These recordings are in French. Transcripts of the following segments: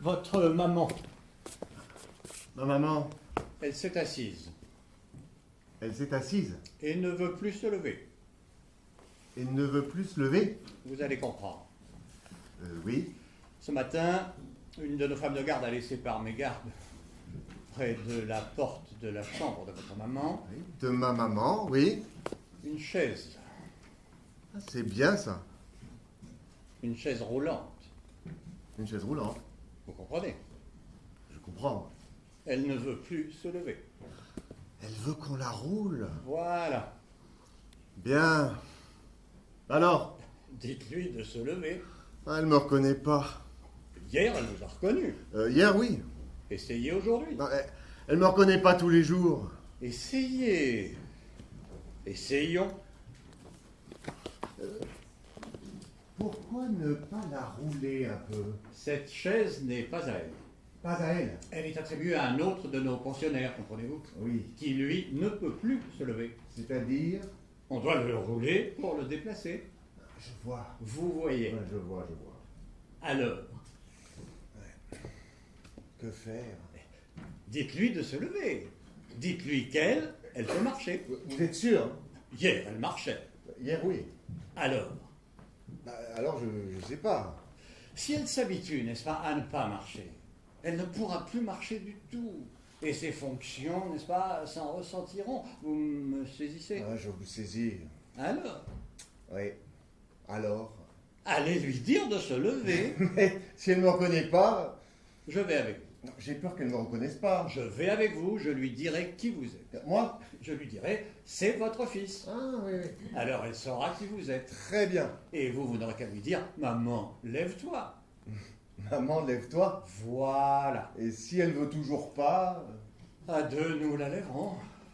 Votre maman, Ma maman, elle s'est assise elle s'est assise et ne veut plus se lever. et ne veut plus se lever. Vous allez comprendre. Oui. Ce matin, une de nos femmes de garde a laissé par mégarde, près de la porte de la chambre de votre maman, Oui. De ma maman, oui. une chaise. Ah, c'est bien ça. Une chaise roulante. Une chaise roulante. Vous comprenez? Je comprends. Elle ne veut plus se lever. Elle veut qu'on la roule. Voilà. Bien. Alors, Dites-lui de se lever. elle me reconnaît pas. Hier, elle vous a reconnu. Hier, oui. Essayez aujourd'hui. Non, elle me reconnaît pas tous les jours. Essayez. Essayons. Pourquoi ne pas la rouler un peu? Cette chaise n'est pas à elle. Pas à elle. Elle est attribuée à un autre de nos pensionnaires, comprenez-vous, Oui. qui lui ne peut plus se lever. C'est-à-dire? On doit le rouler pour le déplacer. Je vois. Vous voyez. Ouais, je vois. Alors, Que faire? dites-lui de se lever. Dites-lui qu'elle, elle peut marcher. Vous êtes sûr? Hier, elle marchait. Hier, oui. Alors, Alors, je sais pas. si elle s'habitue, n'est-ce pas, à ne pas marcher, elle ne pourra plus marcher du tout. Et ses fonctions, n'est-ce pas, s'en ressentiront. Vous me saisissez? Ah, je vous saisis. Alors, Oui. Alors? allez lui dire de se lever. Mais si elle ne me reconnaît pas, Je vais avec vous. non, j'ai peur qu'elle ne me reconnaisse pas. Je vais avec vous, je lui dirai qui vous êtes. Moi? Je lui dirai, c'est votre fils. Ah, oui. Alors elle saura qui vous êtes. Très bien. Et vous, vous n'aurez qu'à lui dire, maman, lève-toi. Maman, lève-toi. Voilà. Et si elle veut toujours pas, À deux, nous la lèverons.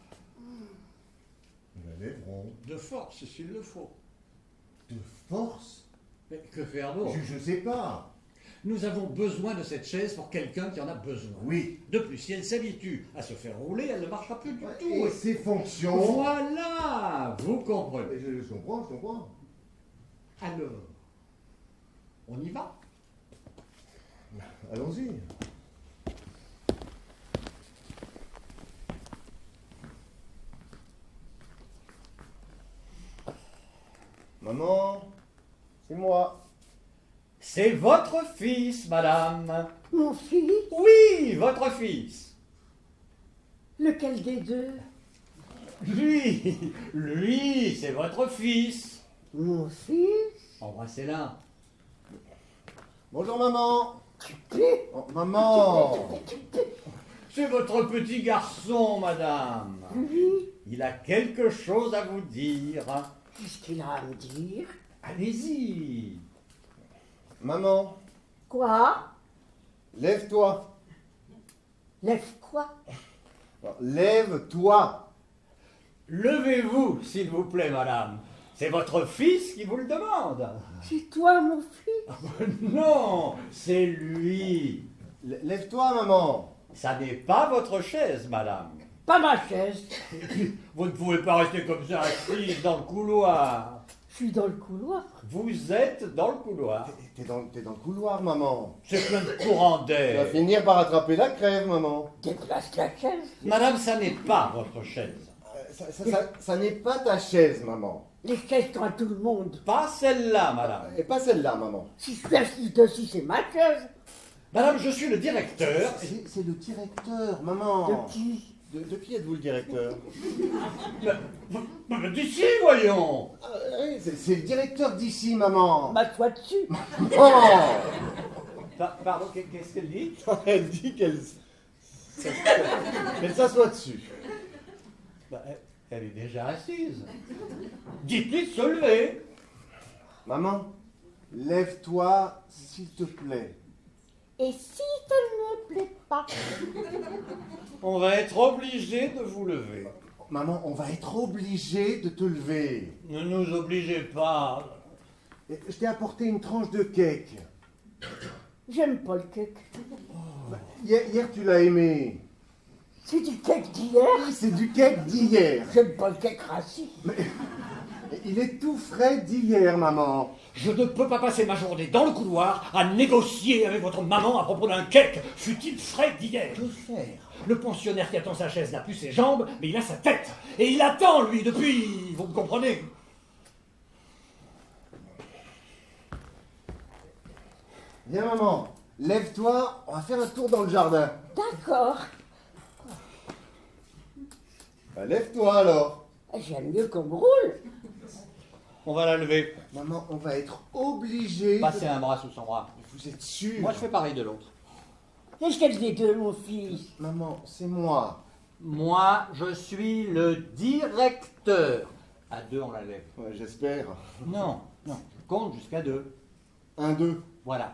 nous la lèverons. De force, s'il le faut. De force? Mais que faire d'autre? Je sais pas. Nous avons besoin de cette chaise pour quelqu'un qui en a besoin. Oui. De plus, si elle s'habitue à se faire rouler, elle ne marchera plus du tout. Et ses fonctions? Voilà, vous comprenez. Je comprends. Alors, on y va? Allons-y. Maman, c'est moi. C'est votre fils, madame. Mon fils? Oui, votre fils. Lequel des deux? Lui, c'est votre fils. Mon fils? Embrassez-la. Bonjour maman. Tu Oh, maman. C'est votre petit garçon, madame. Oui? Il a quelque chose à vous dire. Qu'est-ce qu'il a à me dire? Allez-y. Maman, Quoi? lève-toi. Lève quoi? Lève-toi. Levez-vous, s'il vous plaît, madame. C'est votre fils qui vous le demande. C'est toi, mon fils? Non, c'est lui. Lève-toi, maman. Ça n'est pas votre chaise, madame. Pas ma chaise. Vous ne pouvez pas rester comme ça assise dans le couloir. Je suis dans le couloir. Vous êtes dans le couloir. T'es dans le couloir, maman. C'est plein de courant Tu vas d'air. finir par attraper la crève, maman. Déplace la chaise. Madame, ça n'est pas votre chaise. Ça n'est pas ta chaise, maman. Les chaises sont à tout le monde. Pas celle-là, madame. Et pas celle-là, maman. Si je suis assise dessus, c'est ma chaise. Madame, je suis le directeur. C'est le directeur, maman. De qui? De qui êtes-vous le directeur? Mais d'ici, voyons. Ah, oui, c'est le directeur d'ici, maman. M'assois dessus. Oh. Pardon, qu'est-ce qu'elle dit? Elle dit qu'elle s'assoit dessus. Bah, elle est déjà assise. Dites-lui de se lever. Maman, lève-toi, s'il te plaît. Et si ça ne me plaît pas? On va être obligé de vous lever. Maman, on va être obligé de te lever. Ne nous obligez pas. Je t'ai apporté une tranche de cake. J'aime pas le cake. Hier, tu l'as aimé. C'est du cake d'hier. C'est du cake d'hier. J'aime pas le cake rassis. Il est tout frais d'hier, maman. Je ne peux pas passer ma journée dans le couloir à négocier avec votre maman à propos d'un cake, fut-il frais d'hier. Que faire? Le pensionnaire qui attend sa chaise n'a plus ses jambes, mais il a sa tête. Et il attend, lui, depuis... Vous me comprenez? Viens, maman. Lève-toi, on va faire un tour dans le jardin. D'accord. Bah, lève-toi alors. J'aime mieux qu'on me roule. On va la lever. Maman, on va être obligé. Passer un bras sous son bras. Vous êtes sûr? Moi, je fais pareil de l'autre. Qu'est-ce qu'elle dit de mon fils? Maman, c'est moi. Moi, je suis le directeur. À 2, on la lève. Ouais, j'espère. Non, non, je compte jusqu'à 2. 1, 2. Voilà.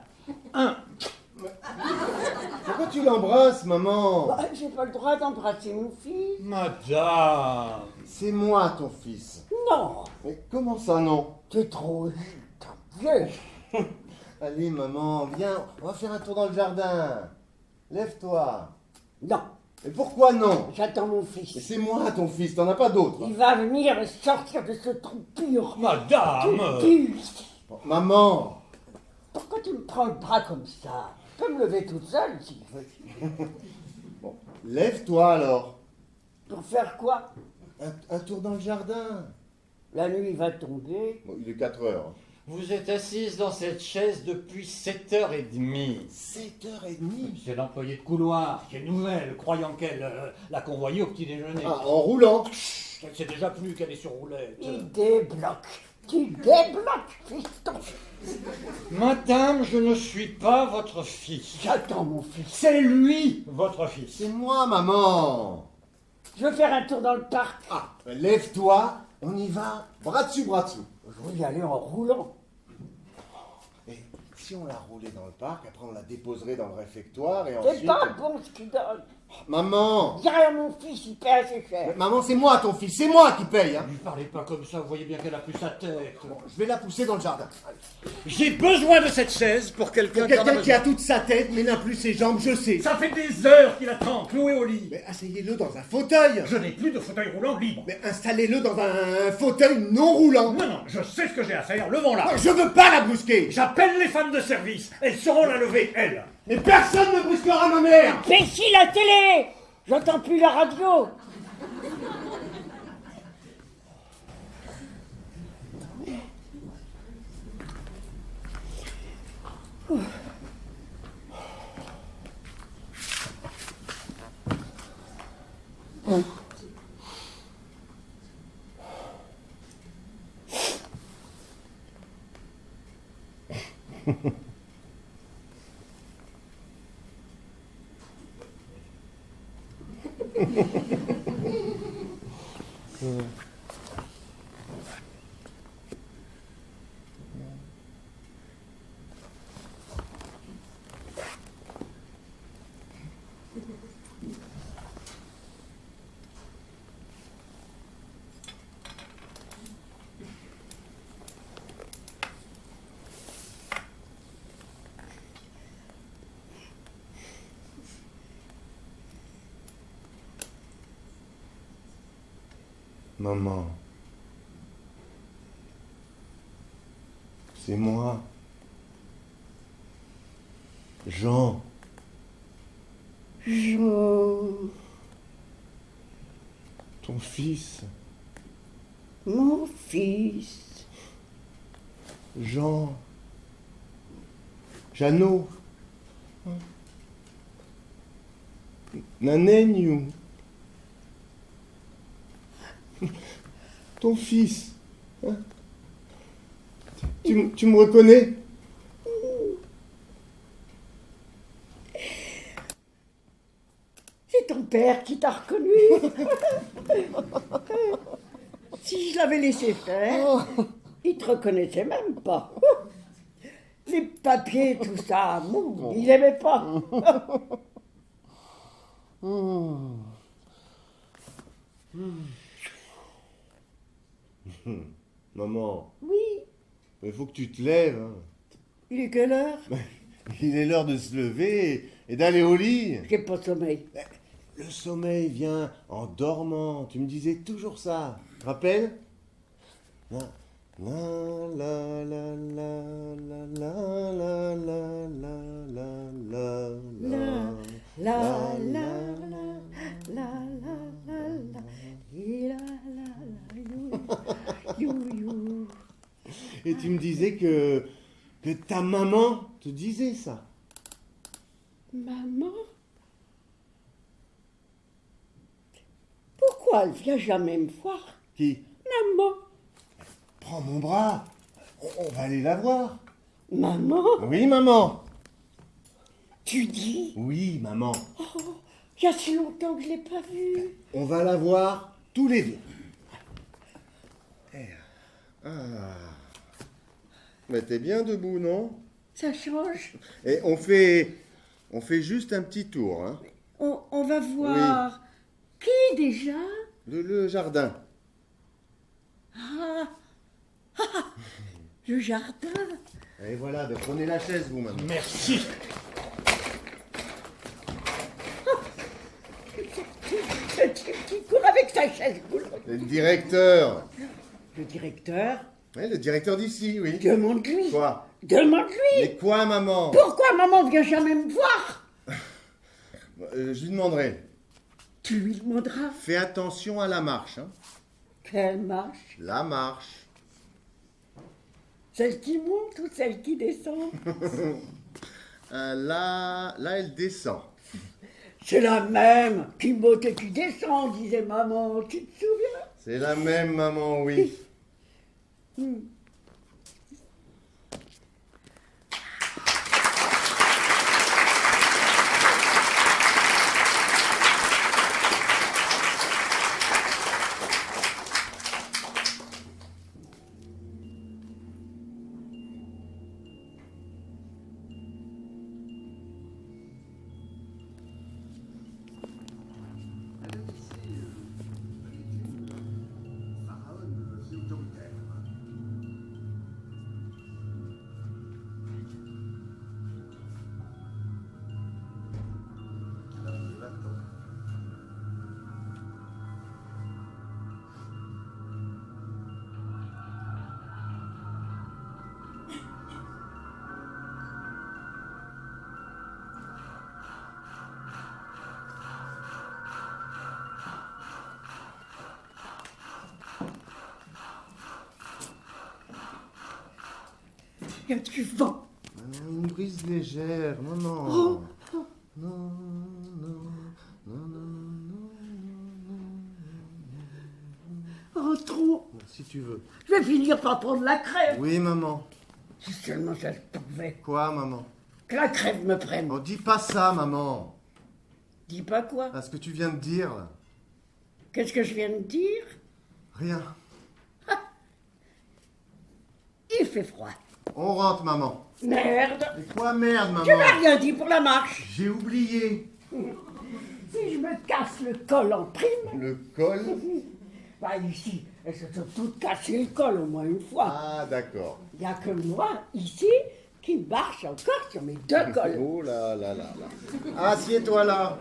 Pourquoi tu l'embrasses, maman? Bah, j'ai pas le droit d'embrasser mon fils. Madame. C'est moi, ton fils. Non, Mais comment ça, non? t'es trop vieux. Allez, maman, viens, on va faire un tour dans le jardin. Lève-toi. Non, Mais pourquoi non? j'attends mon Mais fils. c'est moi, ton fils, t'en as pas d'autre. Il va venir me sortir de ce trou pur. Madame. Pur. Bon, maman. Pourquoi tu me prends le bras comme ça? Je peux me lever toute seule si je veux. Bon, lève-toi alors. Pour faire quoi? Un tour dans le jardin. La nuit va tomber. Bon, il est 4 heures. Vous êtes assise dans cette chaise depuis 7h30. 7h30. C'est l'employé de couloir qui est nouvelle, croyant qu'elle l'a convoyée au petit déjeuner. Ah, en roulant. Elle sait déjà plus qu'elle est sur roulette. Il débloque. Tu débloques, fiston. Madame, je ne suis pas votre fils. J'attends mon fils. C'est lui, votre fils. C'est moi, maman. Je veux faire un tour dans le parc. Ah, lève-toi, on y va, bras dessus, bras dessous. Je veux y aller en roulant. Et si on la roulait dans le parc, après on la déposerait dans le réfectoire et C'est ensuite... pas bon ce qu'il donne. Maman. Dis rien à mon fils, il paie assez cher. Maman, c'est moi ton fils, c'est moi qui paye. Hein. Ne lui parlez pas comme ça, vous voyez bien qu'elle a plus sa tête. Je vais la pousser dans le jardin. J'ai besoin de cette chaise pour quelqu'un Quelqu'un qui a toute sa tête mais n'a plus ses jambes, je sais. Ça fait des heures qu'il attend, cloué au lit. Mais asseyez-le dans un fauteuil. Je n'ai plus de fauteuil roulant libre. Mais installez-le dans un fauteuil non roulant. Non, non, je sais ce que j'ai à faire, levons-la. Je veux pas la brusquer. J'appelle les femmes de service, elles sauront la lever, elles. Mais personne ne brusquera ma mère. Imbécile, la télé. J'entends plus la radio. Maman. C'est moi. Jean. Jean, Ton fils. mon fils. Jean. Jeannot. Naneniu. Ton fils. Hein? Tu me reconnais? C'est ton père qui t'a reconnu. Si je l'avais laissé faire, il te reconnaissait même pas. Les papiers, tout ça, il aimait pas. Maman, Oui, il faut que tu te lèves. Hein. il est quelle heure? Il est l'heure de se lever et d'aller au lit. J'ai pas sommeil. Le sommeil vient en dormant. Tu me disais toujours ça. Tu te rappelles? La la la la la la la la la la La la la la la you. Et tu me disais que ta maman te disait ça. Maman? Pourquoi elle vient jamais me voir? Qui? Maman. Prends mon bras. On va aller la voir. Maman? Oui, maman. Tu dis? Oui, maman. Oh, il y a si longtemps que je l'ai pas vue. On va la voir tous les deux. Ah. Mais t'es bien debout, non? Ça change. Et on fait juste un petit tour, hein. On va voir. Qui déjà? Le jardin. Ah. Le jardin. Et voilà, ben prenez la chaise, vous, maman. Merci. Ce type qui court avec sa chaise roulante. Le directeur. Le directeur? Oui, le directeur d'ici, oui. Demande-lui. Quoi? Demande-lui. Mais quoi, maman? Pourquoi maman vient jamais me voir? Je lui demanderai. Tu lui demanderas. Fais attention à la marche, hein. Quelle marche? La marche. Celle qui monte ou celle qui descend? Là, elle descend. C'est la même. Qui monte et qui descend, disait maman. Tu te souviens? C'est la même, maman, oui. Il y a du vent. Une brise légère, non, non. Oh. Non, non, non, non, Rentrons. si tu veux. Je vais finir par prendre la crève. Oui, maman. Si seulement ça se pouvait. Quoi, maman? Que la crève me prenne. Oh, dis pas ça, maman. Dis pas quoi? À ce que tu viens de dire, là. Qu'est-ce que je viens de dire? Rien. Il fait froid. On rentre, maman. Merde. Et quoi, merde, maman? Tu m'as rien dit pour la marche. J'ai oublié. Si je me casse le col en prime, Le col? bah ici, elles se sont toutes cassées le col au moins une fois. Ah, d'accord. Il n'y a que moi, ici, qui marche encore sur mes deux cols. Oh là là là là. Assieds-toi là.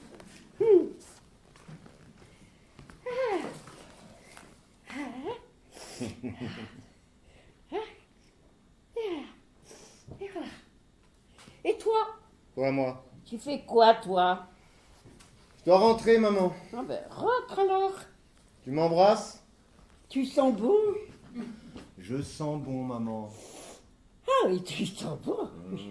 Et toi, Toi, moi. tu fais quoi, toi? Je dois rentrer, maman. Ah ben, rentre alors. Tu m'embrasses? Tu sens bon? Je sens bon, maman. Ah oui, tu sens bon.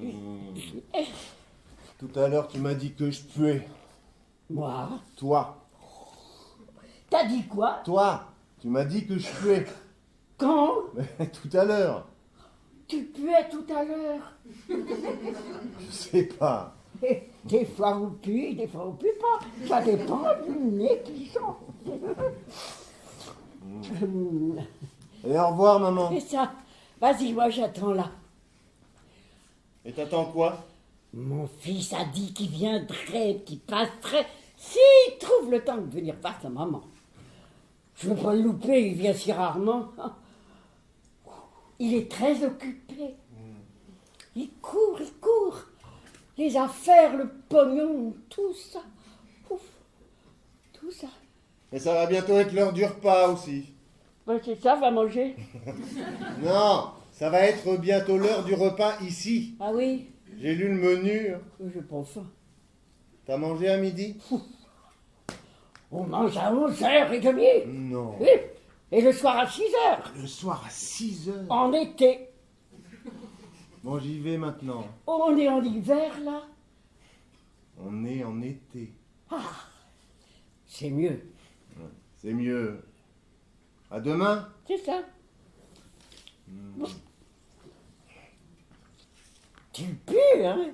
Tout à l'heure, tu m'as dit que je puais. Moi? Toi. T'as dit quoi? Toi. Tu m'as dit que je puais. Quand? Tout à l'heure. Tu puais tout à l'heure. Je sais pas. Et des fois on pue, des fois on pue pas. Ça dépend du nez qui sent. Et au revoir, maman. C'est ça. Vas-y, moi j'attends là. Et t'attends quoi? Mon fils a dit qu'il viendrait, qu'il passerait, s'il trouve le temps de venir voir sa maman. Je veux pas le louper, il vient si rarement. Il est très occupé. Il court, il court. Les affaires, le pognon, tout ça. Ouf, tout ça. Et ça va bientôt être l'heure du repas aussi. Ben, c'est ça, va manger. Non, ça va être bientôt l'heure du repas ici. Ah oui? J'ai lu le menu. J'ai pas faim. T'as mangé à midi? On mange à 11h30. Non. Oui. Et le soir à 6h. Le soir à 6 heures. En été. Bon, j'y vais maintenant. On est en hiver, là. On est en été. C'est mieux. C'est mieux. À demain. C'est ça. Tu pues, hein?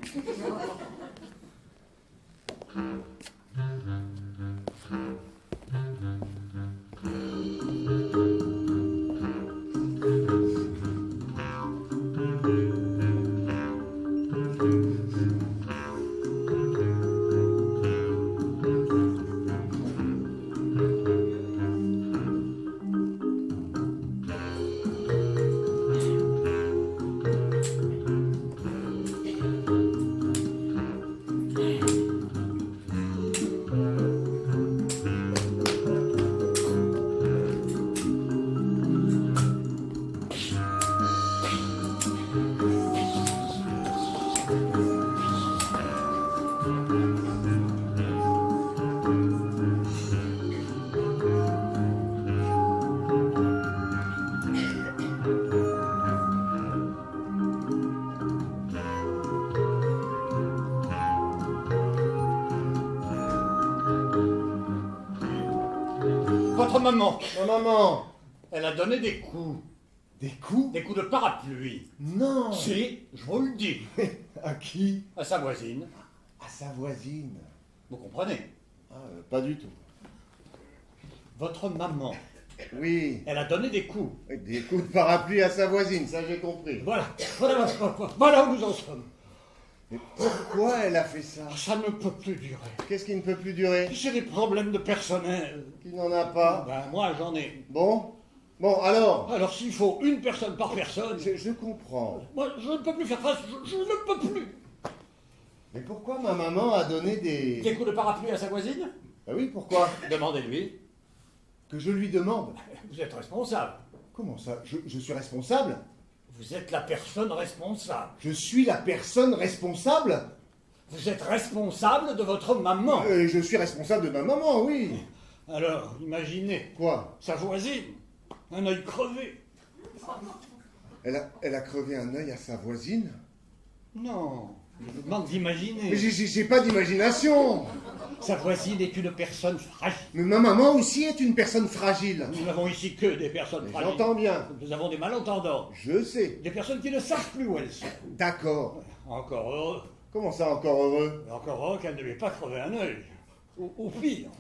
Votre maman, Ma maman. elle a donné des coups. Des coups? Des coups de parapluie. Non. Si, je vous le dis. À qui? À sa voisine. À sa voisine. Vous comprenez? Ah, pas du tout. Votre maman, Oui. elle a donné des coups. Des coups de parapluie à sa voisine, ça j'ai compris. Voilà où nous en sommes. Mais pourquoi elle a fait ça? Ça ne peut plus durer. Qu'est-ce qui ne peut plus durer? J'ai des problèmes de personnel. Qui n'en a pas? Ben, moi, j'en ai. Bon? Bon, alors? Alors, s'il faut une personne par personne, Je comprends. moi, je ne peux plus faire face. Je ne peux plus. Mais pourquoi ma maman a donné des... Des coups de parapluie à sa voisine? Ah oui, pourquoi? Demandez-lui. Que je lui demande. Vous êtes responsable. Comment ça? Je suis responsable? Vous êtes la personne responsable. Je suis la personne responsable? Vous êtes responsable de votre maman. Je suis responsable de ma maman, oui. Alors, imaginez, Quoi? sa voisine, un œil crevé. Elle a crevé un œil à sa voisine? Non, je vous demande d'imaginer. Mais j'ai pas d'imagination. Sa voisine est une personne fragile. Mais ma maman aussi est une personne fragile. Nous n'avons ici que des personnes Mais fragiles. j'entends bien. Nous avons des malentendants. Je sais. Des personnes qui ne savent plus où elles sont. D'accord. Encore heureux. Comment ça, encore heureux? Encore heureux qu'elle ne lui ait pas crevé un œil. Ou pire.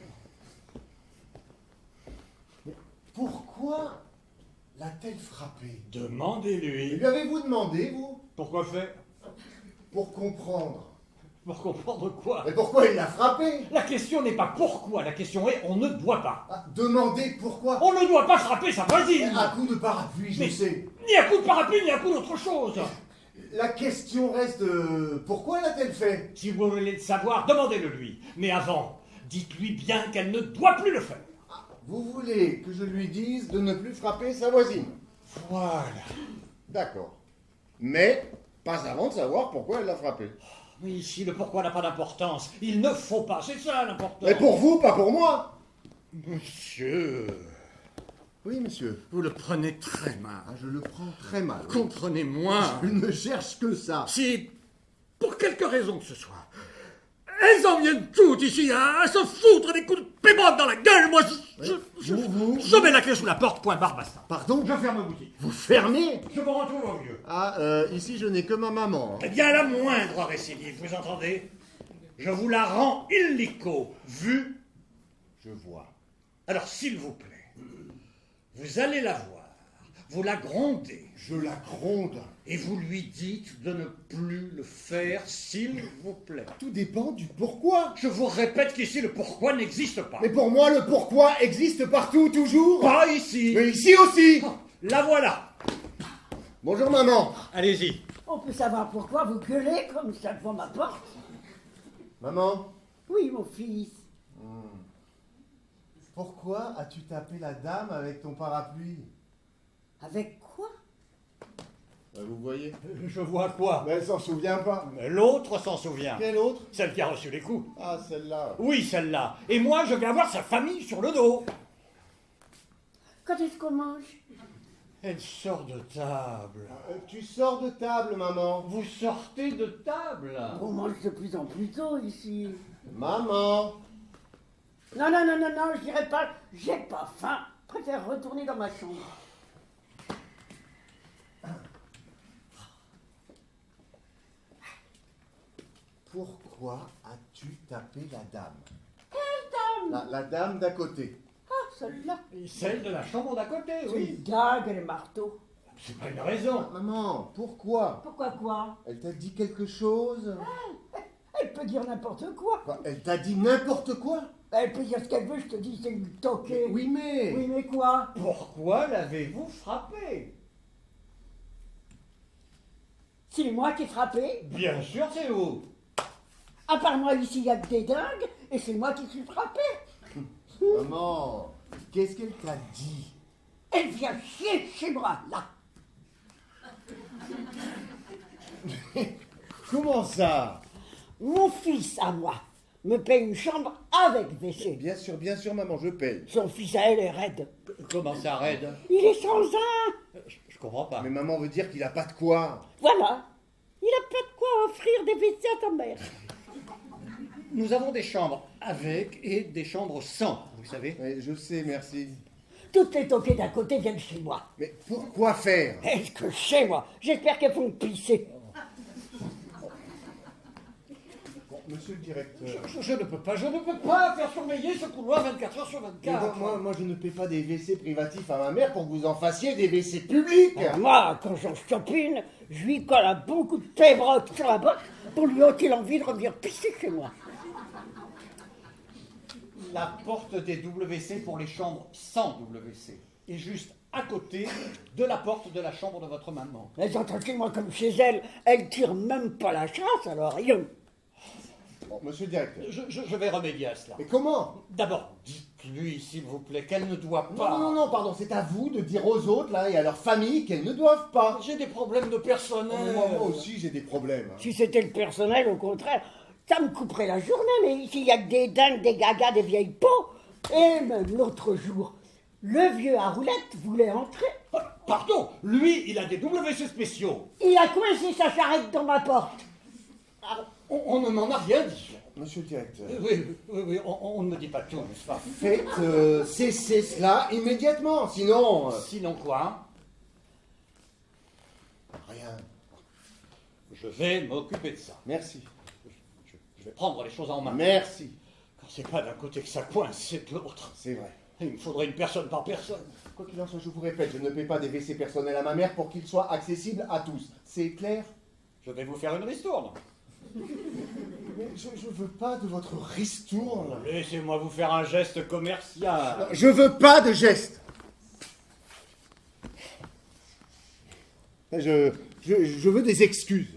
Pourquoi l'a-t-elle frappé? Demandez-lui. Lui avez-vous demandé, vous? Pourquoi faire? Pour comprendre. Pour comprendre quoi? Mais pourquoi il l'a frappé? La question n'est pas pourquoi, la question est on ne doit pas. Ah, demandez pourquoi. On ne doit pas frapper sa voisine. Un coup de parapluie, je Mais- sais. Ni un coup de parapluie, ni un coup d'autre chose. La question reste pourquoi l'a-t-elle fait? Si vous voulez le savoir, demandez-le lui. Mais avant, dites-lui bien qu'elle ne doit plus le faire. Vous voulez que je lui dise de ne plus frapper sa voisine? Voilà. D'accord. Mais pas avant de savoir pourquoi elle l'a frappé. Mais ici, le pourquoi n'a pas d'importance. Il ne faut pas, c'est ça l'important. Mais pour vous, pas pour moi. Monsieur, Oui, monsieur. vous le prenez très mal. Ah, je le prends très mal. Comprenez-moi. Je ne cherche que ça. Si, pour quelque raison que ce soit, elles en viennent toutes ici à se foutre des coups de péboc dans la gueule, moi je mets la clé sous la porte, point barre, basta. Pardon? Je ferme la boutique. Vous fermez? Je vous retrouve au vieux. Ah, ici je n'ai que ma maman. Eh bien, la moindre récidive, vous entendez? Je vous la rends illico, vue. Je vois. Alors, s'il vous plaît, vous allez la voir, vous la grondez, Je la gronde. et vous lui dites de ne plus le faire, s'il vous plaît. Tout dépend du pourquoi. Je vous répète qu'ici, le pourquoi n'existe pas. Mais pour moi, le pourquoi existe partout, toujours. Pas ici. Mais ici aussi. La voilà. Bonjour maman. Allez-y. On peut savoir pourquoi vous gueulez comme ça devant ma porte? Maman, Oui, mon fils. Pourquoi as-tu tapé la dame avec ton parapluie? Avec quoi? Vous voyez? Je vois quoi? Mais elle s'en souvient pas. Mais l'autre s'en souvient. Quelle autre? Celle qui a reçu les coups. Ah, celle-là. Oui, celle-là. Et moi, je vais avoir sa famille sur le dos. Quand est-ce qu'on mange? Elle sort de table. Tu sors de table, maman. Vous sortez de table. On mange de plus en plus tôt ici. Maman. Non, non, non, non, non, je dirais pas. J'ai pas faim. Je préfère retourner dans ma chambre. Pourquoi as-tu tapé la dame? Quelle dame? La dame d'à côté. Ah, celle-là. Et celle de la chambre d'à côté, C'est oui. une dague et le marteau. C'est pas une raison. Maman, pourquoi? Pourquoi quoi? Elle t'a dit quelque chose? Elle peut dire n'importe quoi. Quoi, elle t'a dit n'importe quoi? Elle peut dire ce qu'elle veut, je te dis, c'est une toquée. Oui, mais... Oui, mais quoi? Pourquoi l'avez-vous frappé? C'est moi qui ai frappé. Bien sûr, c'est vous. À part moi, ici, il y a que des dingues, et c'est moi qui suis frappé. Maman, qu'est-ce qu'elle t'a dit? Elle vient chier chez moi, là. Comment ça? Mon fils, à moi, me paye une chambre avec WC. Bien sûr, maman, je paye. Son fils à elle est raide. Comment ça, raide? Il est sans un. Je comprends pas. Mais maman veut dire qu'il a pas de quoi. Voilà. Il n'a pas de quoi offrir des WC à ta mère. Nous avons des chambres avec et des chambres sans, vous savez. Oui, je sais, merci. Toutes les toquées d'à côté viennent chez moi. Mais pourquoi faire? Est-ce que chez moi? J'espère qu'elles font pisser. Bon, monsieur le directeur... Je ne peux pas faire surveiller ce couloir 24 heures sur Mais 24. moi, je ne paie pas des WC privatifs à ma mère pour que vous en fassiez des WC publics. Moi, quand j'en chope une, je lui colle un bon coup de pébrotte sur la botte pour lui ôter l'envie de revenir pisser chez moi. La porte des WC pour les chambres sans WC est juste à côté de la porte de la chambre de votre maman. Elle est tranquillement comme chez elle. Elle tire même pas la chasse, alors rien. Bon, monsieur le directeur... Je vais remédier à cela. Mais comment? D'abord, dites-lui, s'il vous plaît, qu'elle ne doit pas... Non, pardon, c'est à vous de dire aux autres, là, et à leur famille qu'elles ne doivent pas. J'ai des problèmes de personnel. Moi aussi, j'ai des problèmes. Si c'était le personnel, au contraire, ça me couperait la journée, mais ici, il y a que des dingues, des gagas, des vieilles peaux. Et même l'autre jour, le vieux à roulette voulait entrer. Pardon, lui, il a des WC spéciaux. Il a coincé sa charrette dans ma porte. On ne m'en a rien dit. Monsieur le directeur... Oui, on ne me dit pas tout, n'est-ce pas? Faites cesser cela immédiatement, sinon... Sinon quoi? Rien. Je vais m'occuper de ça. Merci. Je vais prendre les choses en main. Merci. Quand c'est pas d'un côté que ça coince, c'est de l'autre. C'est vrai. Il me faudrait une personne par personne. Quoi qu'il en soit, je vous répète, je ne paie pas des WC personnels à ma mère pour qu'ils soient accessibles à tous. C'est clair? Je vais vous faire une ristourne. Mais je veux pas de votre ristourne. Laissez-moi vous faire un geste commercial. Non, je veux pas de geste. Je veux des excuses.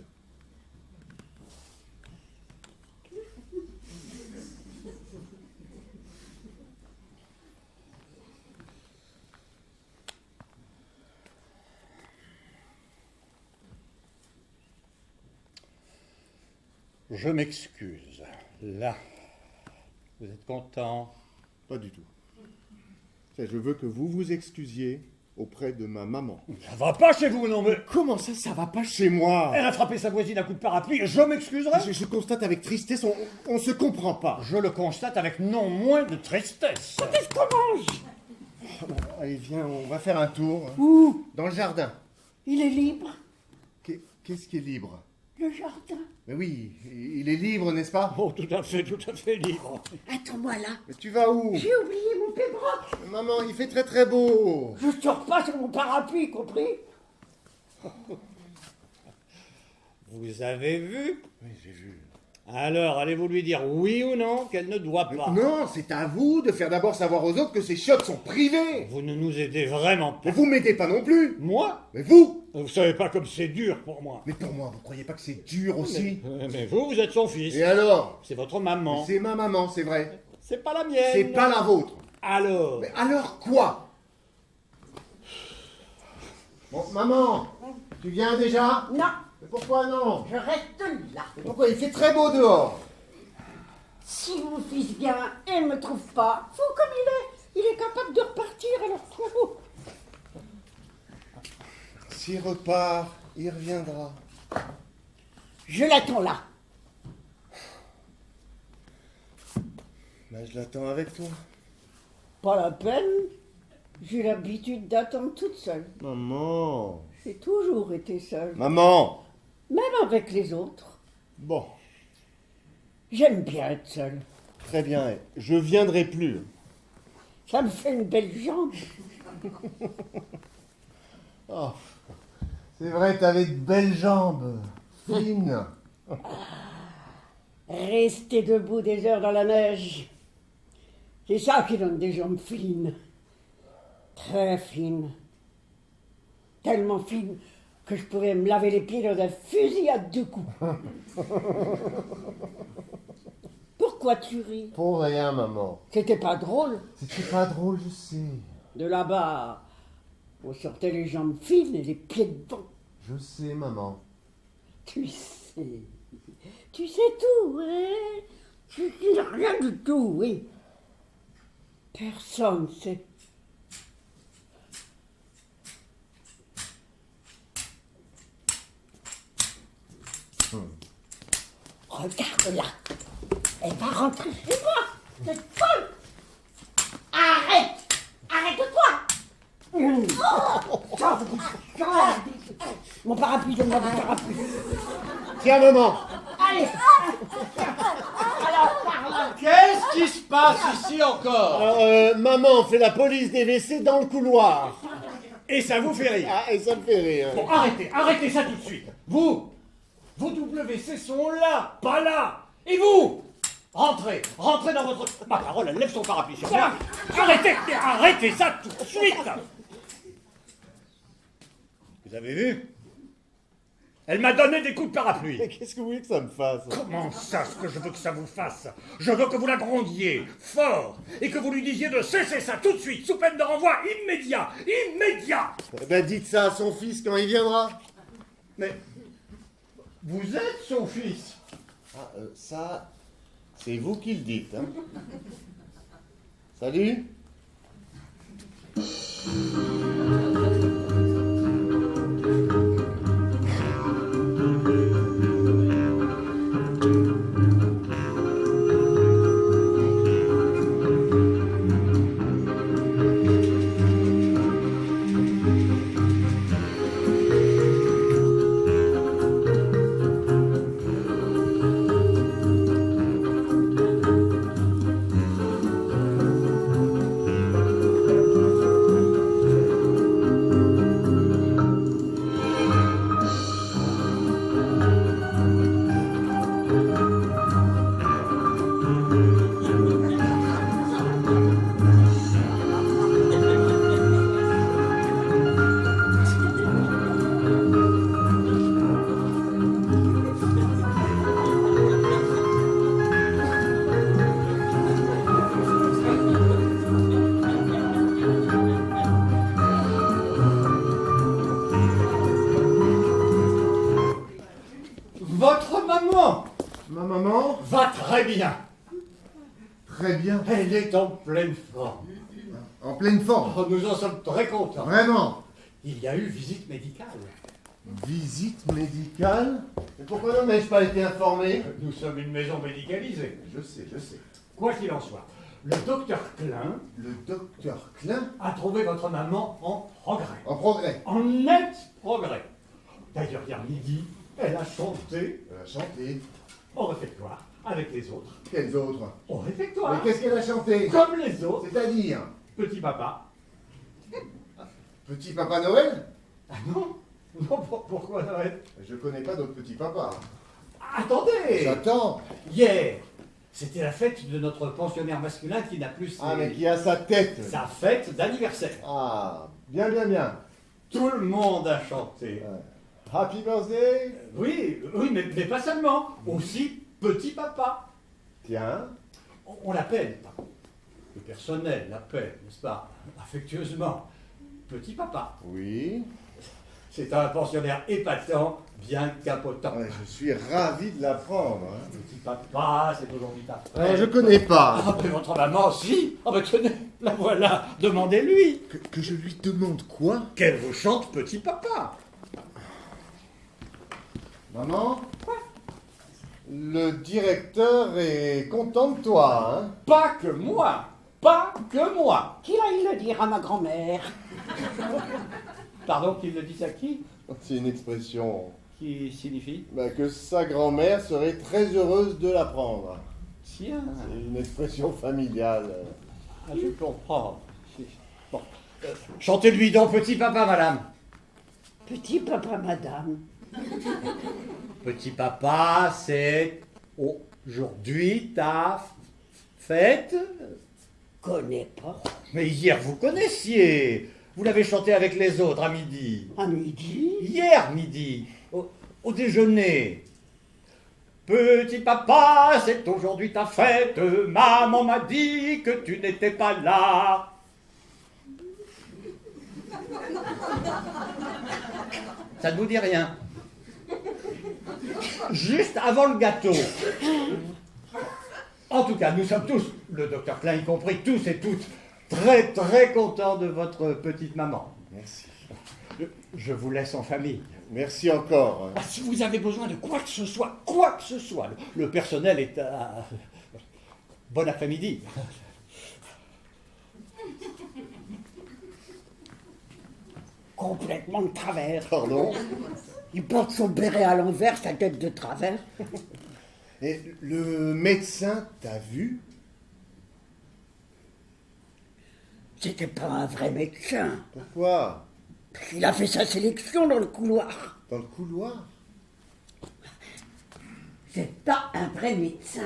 Je m'excuse. Là, vous êtes content? Pas du tout. Je veux que vous vous excusiez auprès de ma maman. Ça va pas chez vous, non mais... Comment ça va pas chez moi? Elle a frappé sa voisine à coup de parapluie, je m'excuserai. Je constate avec tristesse, on se comprend pas. Je le constate avec non moins de tristesse. Qu'est-ce qu'on mange? Bon, allez, viens, on va faire un tour. Où? Dans le jardin. Il est libre, Qu'est-ce qui est libre? le jardin. Mais oui, il est libre, n'est-ce pas? Oh, tout à fait libre. Attends-moi là. Mais tu vas où? J'ai oublié mon pébroc. Maman, il fait très très beau. Je sors pas sur mon parapluie, compris? Vous avez vu? Oui, j'ai vu. Alors, allez-vous lui dire oui ou non qu'elle ne doit pas? Non, c'est à vous de faire d'abord savoir aux autres que ces chiottes sont privées. Vous ne nous aidez vraiment pas. Mais vous m'aidez pas non plus. Moi? Mais vous? Vous savez pas comme c'est dur pour moi. Mais pour moi, vous croyez pas que c'est dur aussi? Mais vous êtes son fils. Et alors? C'est votre maman. C'est ma maman, c'est vrai. C'est pas la mienne. C'est pas la vôtre. Alors? Mais alors quoi? Bon, maman, tu viens déjà? Non, Mais pourquoi non? je reste là. Mais pourquoi? Il fait très beau dehors. Si mon fils vient et ne me trouve pas, fou comme il est capable de repartir, alors fou. S'il repart, il reviendra. Je l'attends là. Ben, je l'attends avec toi. Pas la peine. J'ai l'habitude d'attendre toute seule. Maman. J'ai toujours été seule. Maman. Même avec les autres. Bon, J'aime bien être seule. très bien. Je viendrai plus. Ça me fait une belle jambe. Oh, c'est vrai, t'avais de belles jambes. Fines. Rester debout des heures dans la neige. C'est ça qui donne des jambes fines. Très fines. Tellement fines que je pouvais me laver les pieds dans un fusil à 2 coups. Pourquoi tu ris? Pour rien, maman. C'était pas drôle. C'était pas drôle, je sais. De là-bas, on sortait les jambes fines et les pieds devant. Je sais, maman. Tu sais tout, hein? Tu sais rien du tout, oui. Personne sait. Regarde là. Elle va rentrer chez moi. C'est folle. Arrête. Arrête-toi. Mon parapluie, donne-moi mon parapluie. Tiens, maman. Allez. Alors, parle. Qu'est-ce qui se passe ici encore? Alors, maman fait la police des WC dans le couloir. Et ça vous fait rire? Ah, et ça me fait rire. Bon, arrêtez ça tout de suite. Vos WC sont là, pas là. Et vous? Rentrez dans votre... Ma parole, elle lève son parapluie sur moi. Arrêtez ça tout de suite. Vous avez vu? Elle m'a donné des coups de parapluie. Mais qu'est-ce que vous voulez que ça me fasse? Comment ça, ce que je veux que ça vous fasse? Je veux que vous la grondiez, fort, et que vous lui disiez de cesser ça tout de suite, sous peine de renvoi immédiat. Eh ben, dites ça à son fils quand il viendra. Mais vous êtes son fils. Ah, ça, c'est vous qui le dites. Hein. Salut. Votre maman Ma maman. Va très bien. Très bien. Elle est en pleine forme. En pleine forme. Oh, nous en sommes très contents. Vraiment. Il y a eu visite médicale. Visite médicale. Mais pourquoi n'en ai-je pas été informé? Nous sommes une maison médicalisée. Je sais, je sais. Quoi qu'il en soit, le docteur Klein Le docteur Klein. a trouvé votre maman en progrès. En progrès. En net progrès. D'ailleurs, hier midi, elle a chanté Chanté. au réfectoire avec les autres. Quels autres? Au Mais réfectoire. qu'est-ce qu'elle a chanté? Comme les autres. C'est-à-dire Petit papa. Petit Papa Noël? Ah non. Non, pourquoi Noël? Je connais pas d'autres petits papas. Attendez. J'attends. Hier, c'était la fête de notre pensionnaire masculin qui n'a plus Ah, mais qui a sa tête. sa fête d'anniversaire. Ah, bien, bien, bien. Tout le monde a chanté. Happy birthday. Oui, mais pas seulement. Aussi petit papa. Tiens. On l'appelle Le personnel l'appelle, n'est-ce pas, affectueusement, petit papa. Oui. C'est un pensionnaire épatant, bien capotant. Ouais, je suis ravi de l'apprendre. Hein. Petit papa, c'est aujourd'hui ta frère. Je connais pas. Ah, mais votre maman, si. Ah, ben tenez, la voilà, demandez-lui. Que je lui demande quoi? Qu'elle vous chante petit papa. Maman? Le directeur est content de toi, hein? Pas que moi. Pas que moi. Qu'il aille le dire à ma grand-mère. Pardon, qu'il le dise à qui? C'est une expression Qui signifie? que sa grand-mère serait très heureuse de l'apprendre. Tiens. C'est une expression familiale. Ah, je comprends. Bon. Chantez-lui donc petit papa, madame. Petit papa, madame. Petit papa, c'est aujourd'hui ta fête. Connais pas. Mais hier, vous connaissiez. Vous l'avez chanté avec les autres à midi. À midi. Hier midi, au déjeuner. Petit papa, c'est aujourd'hui ta fête. Maman m'a dit que tu n'étais pas là. Ça ne vous dit rien? Juste avant le gâteau. En tout cas, nous sommes tous, le docteur Klein y compris, tous et toutes, très très contents de votre petite maman. Merci. Je vous laisse en famille. Merci encore. Ah, si vous avez besoin de quoi que ce soit, le personnel est à... Bon après-midi. Complètement de travers. Pardon? Il porte son béret à l'envers, sa tête de travers. Et le médecin t'a vu? C'était pas un vrai médecin. Pourquoi? Il a fait sa sélection dans le couloir. Dans le couloir? C'est pas un vrai médecin.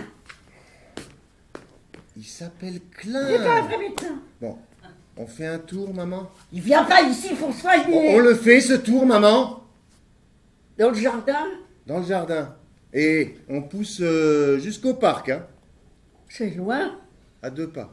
Il s'appelle C'est pas un Klein. vrai médecin. Bon, on fait un tour, maman? Il vient pas ici pour soigner. On le fait, ce tour, maman? Dans le jardin, Dans le jardin. Et on pousse jusqu'au parc, hein? c'est loin. À 2 pas.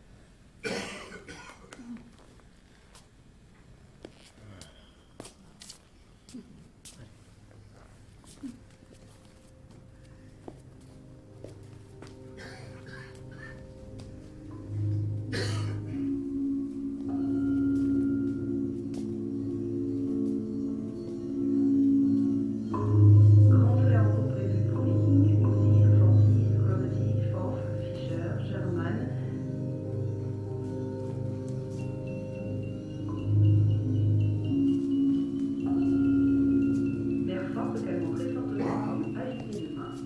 Conférence prévue pour Viking, Musil, Francis, Grosy, Forf, Fischer, Sherman. L'air fort localement très fortement agité de main.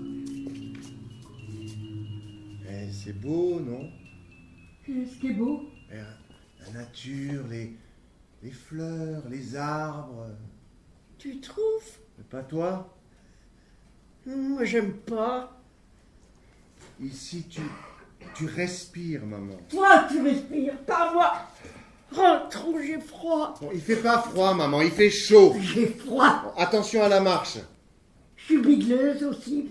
Eh, c'est beau, non? Qu'est-ce qui est beau? Eh, la nature, les fleurs, les arbres. Tu trouves? Mais pas toi? Moi, j'aime pas. Ici, tu respires, maman. Toi, tu respires, pas moi. Rentrons, j'ai froid. Bon, il fait pas froid, maman, il fait chaud. J'ai froid. Bon, attention à la marche. Je suis bigleuse aussi.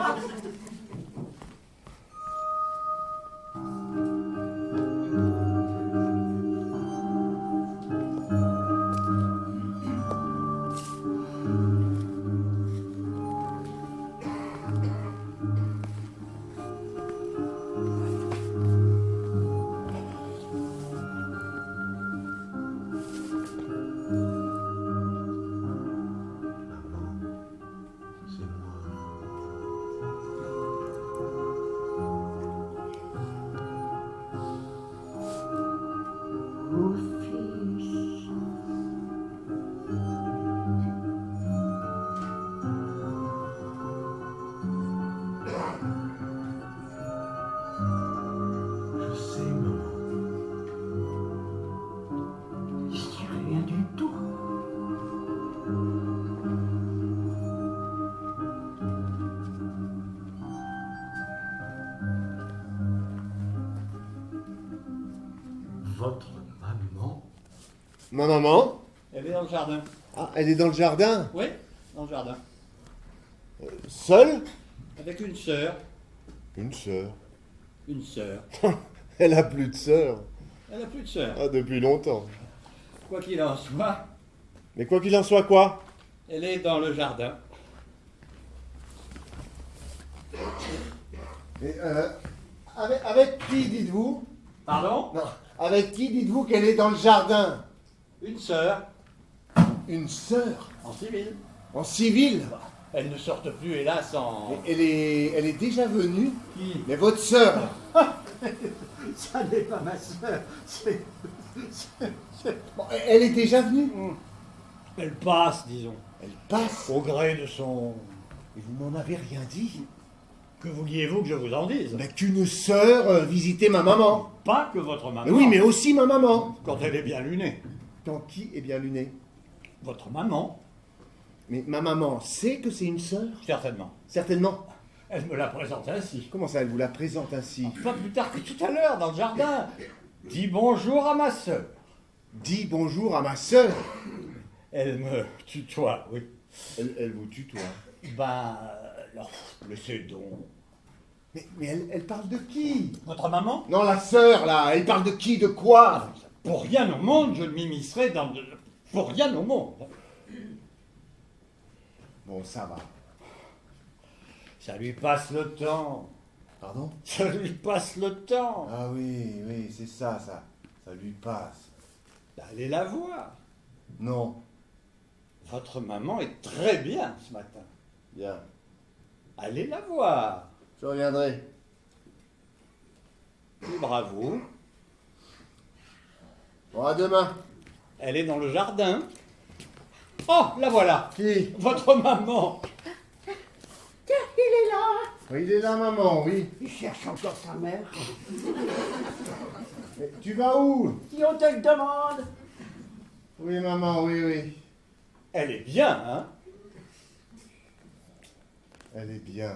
C'est moi. Mon fils. Je sais, maman. Je dis rien du tout. Votre maman? Ma maman? Elle est dans le jardin. Ah, elle est dans le jardin? Oui, dans le jardin. Seule? Avec une sœur. Une sœur. Une sœur. Elle a plus de sœur. Elle n'a plus de sœur. Ah, depuis longtemps. Quoi qu'il en soit, Mais quoi qu'il en soit, quoi? elle est dans le jardin. Et, avec qui dites-vous? Pardon? Non. Avec qui dites-vous qu'elle est dans le jardin? Une sœur, Une sœur? en civil. En civil? Elle ne sortent plus, hélas, en... Elle est déjà venue? Qui? Mais votre sœur? Ça n'est pas ma sœur, c'est... Bon, elle est déjà venue? Elle passe, disons, Elle passe. au gré de son... Et vous m'en avez rien dit? Que vouliez-vous que je vous en dise? Ben, qu'une sœur visitait ma maman. Pas que votre maman. Mais oui, mais aussi ma maman. Quand elle est bien lunée. Quand qui est bien luné? Votre maman, Mais ma maman sait que c'est une sœur? certainement. Certainement. Elle me la présente ainsi. Comment ça, elle vous la présente ainsi? Pas plus tard que tout à l'heure, dans le jardin. Dis bonjour à ma sœur. Dis bonjour à ma sœur. Elle me tutoie, oui. Elle vous tutoie. Ben, alors, laissez donc. Mais elle parle de qui? Votre maman? Non, la sœur, là, elle parle de qui? De quoi? Pour rien au monde, je ne m'immiscerai dans... Pour rien au monde. Bon, ça va. Ça lui passe le temps. Pardon? Ça lui passe le temps. Ah oui, c'est ça. Ça lui passe. Allez la voir. Non. Votre maman est très bien ce matin. Bien. Allez la voir. Je reviendrai. Libre à vous. Bon, à demain. Elle est dans le jardin. Oh, la voilà. Qui? Votre maman. Tiens, il est là. Oui, il est là, maman, oui. Il cherche encore sa mère. Mais tu vas où? Si on te le demande. Oui, maman, oui. Elle est bien, hein? Elle est bien.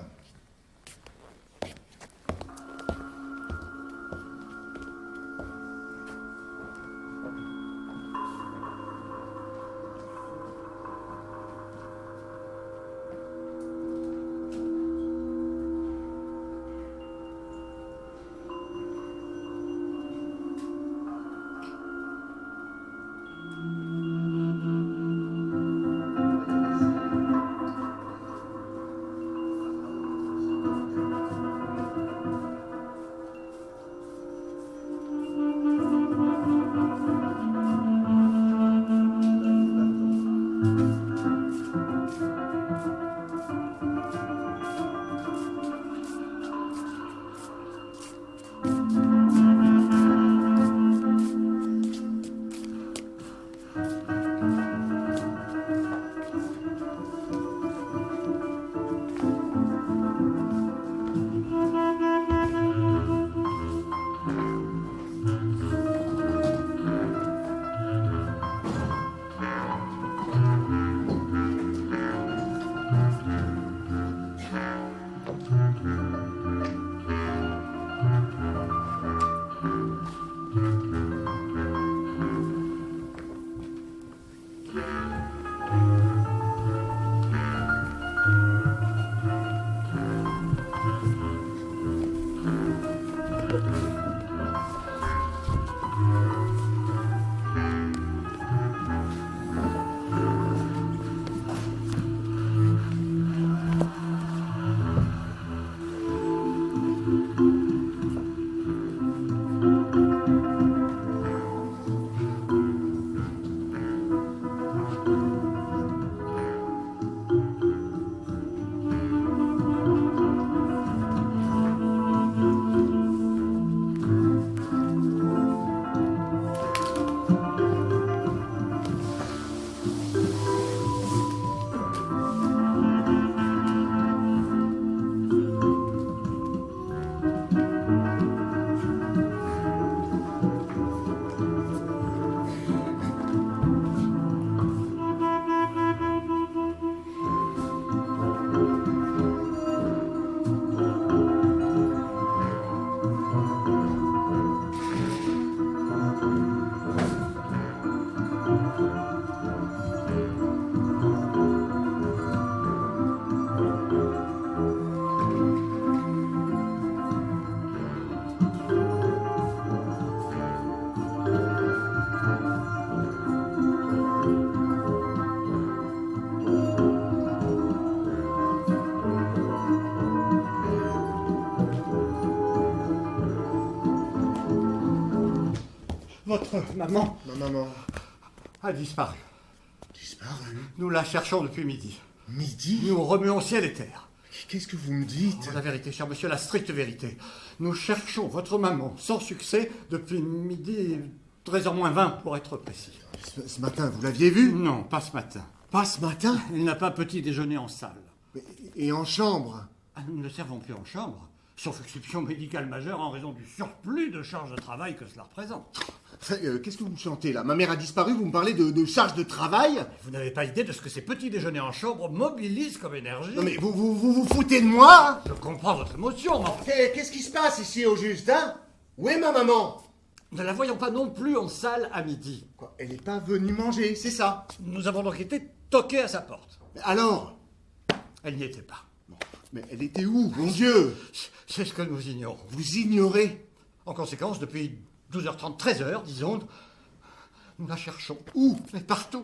Votre maman Ma maman. a disparu. Disparu. Nous la cherchons depuis midi. Midi? Nous remuons ciel et terre. Qu'est-ce que vous me dites? La vérité, cher monsieur, la stricte vérité. Nous cherchons votre maman sans succès depuis midi, 13h moins 20 pour être précis. Ce matin, vous l'aviez vue? Non, pas ce matin. Pas ce matin? Il n'a pas petit déjeuner en salle. Et en chambre? Ah, nous ne servons plus en chambre, sauf exception médicale majeure en raison du surplus de charge de travail que cela représente. Enfin, qu'est-ce que vous chantez là? Ma mère a disparu, vous me parlez de charge de travail? Vous n'avez pas idée de ce que ces petits déjeuners en chambre mobilisent comme énergie. Non mais vous foutez de moi? Je comprends votre émotion, mais enfin, Qu'est-ce qui se passe ici au juste, hein? Où est ma maman? ne la voyons pas non plus en salle à midi. Quoi, elle n'est pas venue manger, c'est ça? Nous avons donc été toqués à sa porte. Alors? Elle n'y était pas. Mais elle était où, mon Dieu? C'est ce que nous ignorons. Vous ignorez? En conséquence, depuis 12h30, 13h, disons, nous la cherchons. Où? Mais partout.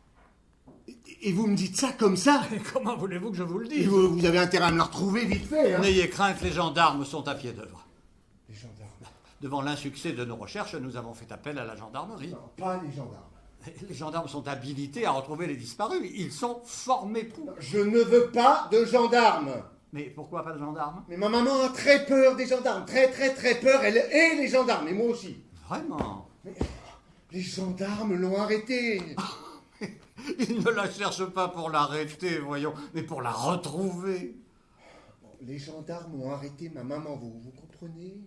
Et vous me dites ça comme ça? Et comment voulez-vous que je vous le Et dise? vous avez intérêt à me la retrouver vite fait, hein? N'ayez crainte, les gendarmes sont à pied d'œuvre. Les gendarmes. Devant l'insuccès de nos recherches, nous avons fait appel à la gendarmerie. Non, pas les gendarmes. Les gendarmes sont habilités à retrouver les disparus. Ils sont formés pour. Je ne veux pas de gendarmes. Mais pourquoi pas de gendarmes? Mais ma maman a très peur des gendarmes. Très peur. Elle et les gendarmes. Et moi aussi. Vraiment? Les gendarmes l'ont arrêtée. Ils ne la cherchent pas pour l'arrêter, voyons, mais pour la retrouver. Les gendarmes ont arrêté ma maman, vous comprenez?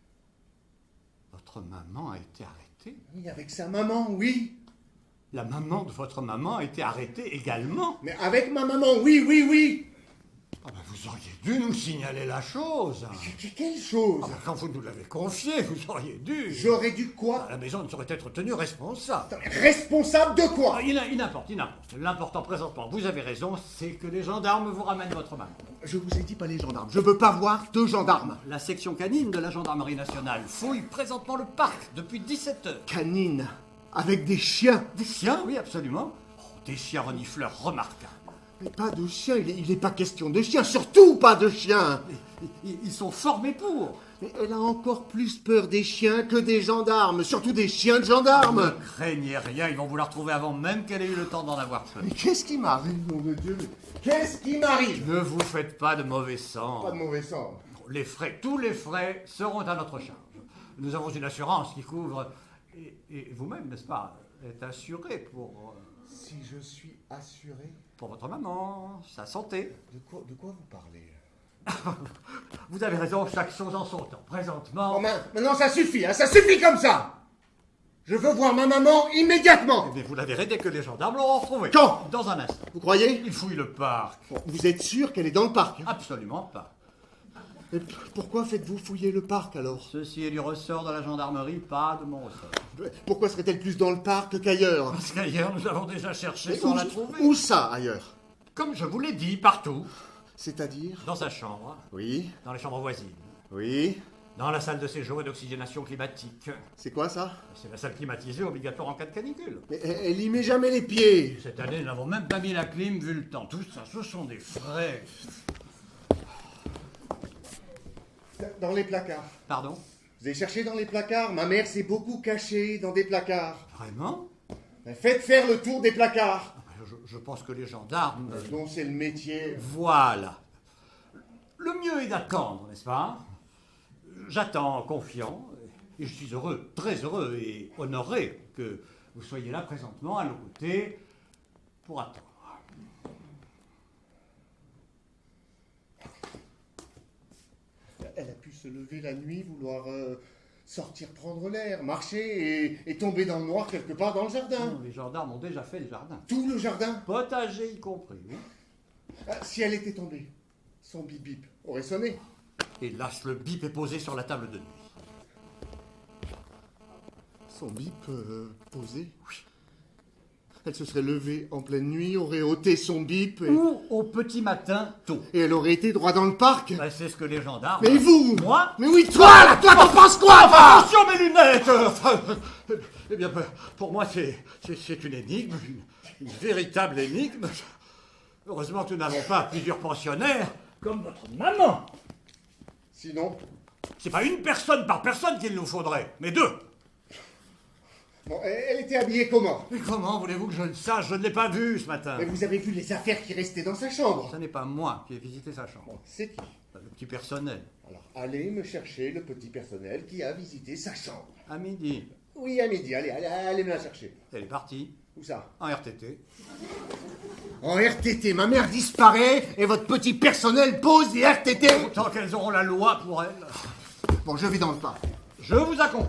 Votre maman a été arrêtée? Oui, avec sa maman, oui. La maman de votre maman a été arrêtée également? Mais avec ma maman, oui. Ah ben, vous auriez dû nous signaler la chose. Quelle chose? Ah ben, quand vous nous l'avez confiée, vous auriez dû. J'aurais dû quoi? La maison ne saurait être tenue responsable. Attends, mais responsable de quoi? Ah, il n'importe. L'important présentement, vous avez raison, c'est que les gendarmes vous ramènent votre maman. Je vous ai dit pas les gendarmes. Je veux pas voir de gendarmes. La section canine de la gendarmerie nationale fouille présentement le parc depuis 17h. Canine. Avec des chiens. Des chiens, oui, absolument. Oh, des chiens renifleurs remarquables. Mais pas de chiens, il est pas question de chiens, surtout pas de chiens. Ils sont formés pour. Mais elle a encore plus peur des chiens que des gendarmes, surtout des chiens de gendarmes. Ne craignez rien, ils vont vous la retrouver avant même qu'elle ait eu le temps d'en avoir peur. Mais qu'est-ce qui m'arrive, nom de Dieu? Qu'est-ce qui m'arrive? Ne vous faites pas de mauvais sang. Pas de mauvais sang. Les frais, tous les frais seront à notre charge. Nous avons une assurance qui couvre... Et vous-même, n'est-ce pas, êtes assuré pour... Si je suis assuré? Pour votre maman, sa santé. De quoi vous parlez? Vous avez raison, chaque chose en son temps. Présentement... Oh, maintenant ça suffit, hein, ça suffit comme ça. Je veux voir ma maman immédiatement. Mais vous la verrez dès que les gendarmes l'auront retrouvée. Quand? Dans un instant. Vous croyez? Ils fouillent le parc. Bon, vous êtes sûr qu'elle est dans le parc? Absolument pas. Et pourquoi faites-vous fouiller le parc alors? Ceci est du ressort de la gendarmerie, pas de mon ressort. Pourquoi serait-elle plus dans le parc qu'ailleurs? Parce qu'ailleurs, nous avons déjà cherché Mais sans la trouver. où ça ailleurs? Comme je vous l'ai dit, partout. C'est-à-dire? Dans sa chambre, Oui, dans les chambres voisines, oui. dans la salle de séjour et d'oxygénation climatique. C'est quoi ça? C'est la salle climatisée obligatoire en cas de canicule. Mais elle y met jamais les pieds. Cette année, nous n'avons même pas mis la clim vu le temps. Tout ça, ce sont des frais. Dans les placards. Pardon? Vous avez cherché dans les placards? Ma mère s'est beaucoup cachée dans des placards. Vraiment? Faites faire le tour des placards. Je pense que les gendarmes... Donc c'est le métier. Voilà. Le mieux est d'attendre, n'est-ce pas? J'attends confiant, et je suis heureux, très heureux et honoré que vous soyez là présentement à nos côtés pour attendre. Elle a pu se lever la nuit, vouloir sortir prendre l'air, marcher et tomber dans le noir quelque part dans le jardin. Non, les gendarmes ont déjà fait le jardin. Tout le jardin. Potager y compris, oui. Ah, si elle était tombée, son bip-bip aurait sonné. Hélas, le bip est posé sur la table de nuit. Son bip posé? Oui. Elle se serait levée en pleine nuit, aurait ôté son bip et... Ou au petit matin, tôt. Et elle aurait été droit dans le parc. Ben, c'est ce que les gendarmes... Mais vous? Moi? Mais oui, toi, là, toi, t'en penses quoi, toi? Attention, mes lunettes! Eh bien, pour moi, c'est une énigme, une véritable énigme. Heureusement que nous n'avons pas plusieurs pensionnaires comme votre maman. Sinon, C'est pas une personne par personne qu'il nous faudrait, mais deux. Bon, elle était habillée comment? Mais comment voulez-vous que je le sache? Je ne l'ai pas vue ce matin. Mais vous avez vu les affaires qui restaient dans sa chambre? Ce n'est pas moi qui ai visité sa chambre. Bon, c'est qui? Le petit personnel. Alors, allez me chercher le petit personnel qui a visité sa chambre. À midi. Oui, à midi, allez me la chercher. Elle est partie. Où ça? En RTT. En RTT, ma mère disparaît et votre petit personnel pose des RTT. Tant qu'elles auront la loi pour elles. Bon, je vais dans le parc. Je vous accompagne.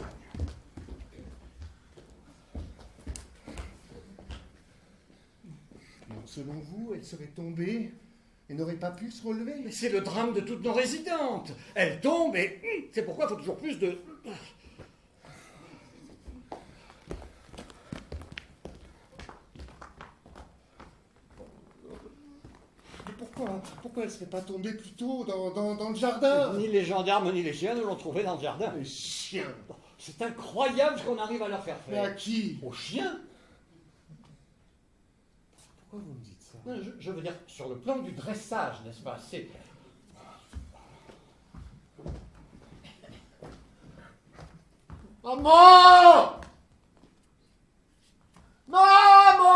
Bon, selon vous, elle serait tombée et n'aurait pas pu se relever? Mais c'est le drame de toutes nos résidentes. Elles tombent et c'est pourquoi il faut toujours plus de... Pourquoi elle serait pas tombée plus tôt dans le jardin? Ni les gendarmes ni les chiens ne l'ont trouvée dans le jardin. Les chiens. C'est incroyable ce qu'on arrive à leur faire Mais à faire. qui? Aux chiens. Pourquoi vous me dites ça? Non, je veux dire, sur le plan du dressage, n'est-ce pas? C'est... Maman! Maman!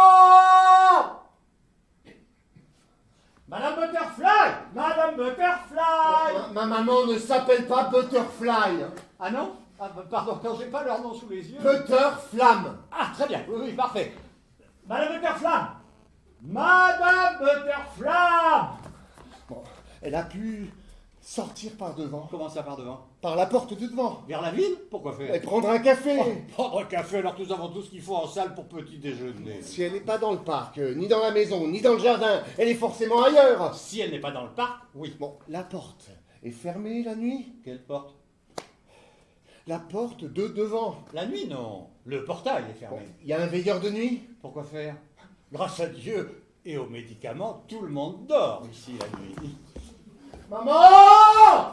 Madame Butterfly! Madame Butterfly! Ma maman ne s'appelle pas Butterfly. Ah non? Ah, pardon, quand j'ai pas leur nom sous les yeux... Butterflamme. Ah, très bien, oui, parfait. Madame Butterfly! Madame Butterfly! Bon, elle a pu sortir par devant. Comment ça par devant? Par la porte de devant. Vers la ville? Pourquoi faire? Et prendre un café. Prendre un café alors que nous avons tout ce qu'il faut en salle pour petit déjeuner. Si elle n'est pas dans le parc, ni dans la maison, ni dans le jardin, elle est forcément ailleurs. Si elle n'est pas dans le parc, oui. Bon, la porte est fermée la nuit? Quelle porte? La porte de devant. La nuit, non. Le portail est fermé. Il y a un veilleur de nuit? Pourquoi faire? Grâce à Dieu et aux médicaments, tout le monde dort ici la nuit. Maman!